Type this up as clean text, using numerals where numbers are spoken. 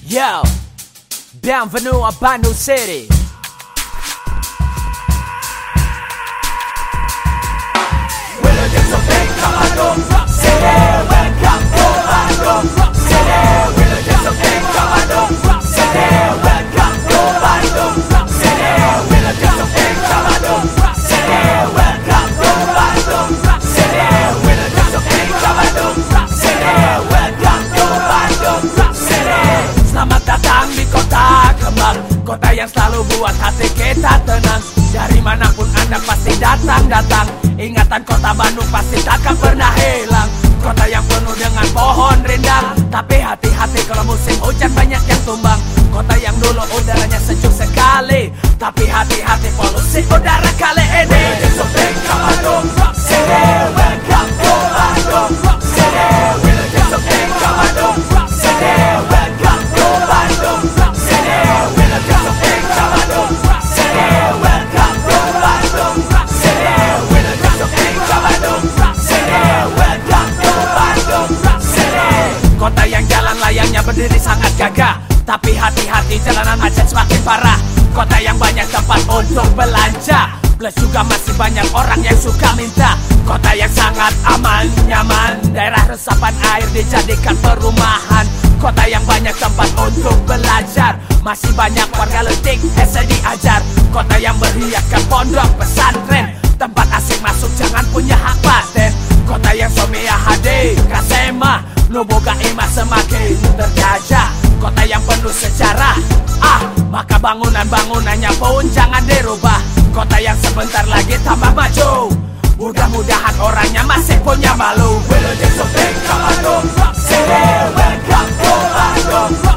Yo, bienvenue à Bandung City. Welcome to Bandung City. Welcome to Bandung City. Welcome to Bandung City. Welcome to Bandung City. Welcome to Bandung City. Welcome to Bandung City. Welcome to Bandung City. Welcome to Bandung City. Selamat datang di kota kembang, kota yang selalu buat hati kita tenang. Dari manapun Anda pasti datang. Ingatan kota Bandung pasti takkan pernah hilang. Kota yang penuh dengan pohon rindang, tapi hati-hati kalau musim hujan banyak yang tumbang. Kota yang dulu udaranya sejuk sekali, tapi hati-hati polusi udara kali ini. Welcome to Bandung City. Welcome to Bandung City. Welcome to Bandung City. Welcome to Bandung City. Welcome to Bandung City. Welcome to Bandung City. Welcome to Bandung City. Welcome to Bandung City. Kota yang jalan layangnya berdiri sangat gagah, tapi hati-hati jalanan macet semakin parah. Kota yang banyak tempat untuk belanja, plus juga masih banyak orang yang suka minta. Kota yang sangat aman, nyaman, daerah resapan air dijadikan perumahan. Kota yang banyak tempat untuk belajar, masih banyak warga letik bisa diajar. Kota yang berhiaskan pondok pesantren, tempat asing masuk jangan punya hak paten. Kota yang somia hade kasema, nuboga imah semakin terjajah. Kota yang penuh sejarah, maka bangunan-bangunannya pun jangan dirubah. Kota yang sebentar lagi tambah maju, mudah-mudahan orangnya masih punya malu. Welcome to Bandung City. Welcome to Bandung